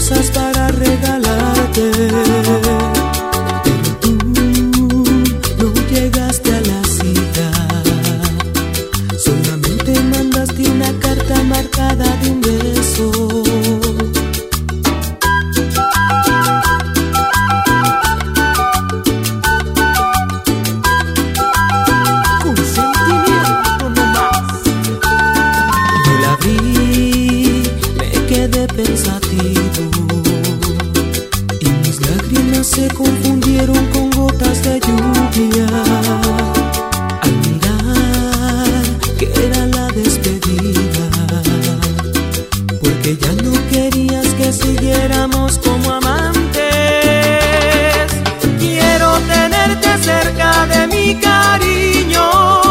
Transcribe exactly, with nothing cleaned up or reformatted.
cosas para regalarte, pero tú no llegaste a la cita. Solamente mandaste una carta marcada de un beso. Con sentimiento nomás. Yo la vi, me quedé pensativo y mis lágrimas se confundieron con gotas de lluvia al mirar que era la despedida, porque ya no querías que siguiéramos como amantes. Quiero tenerte cerca de mi cariño,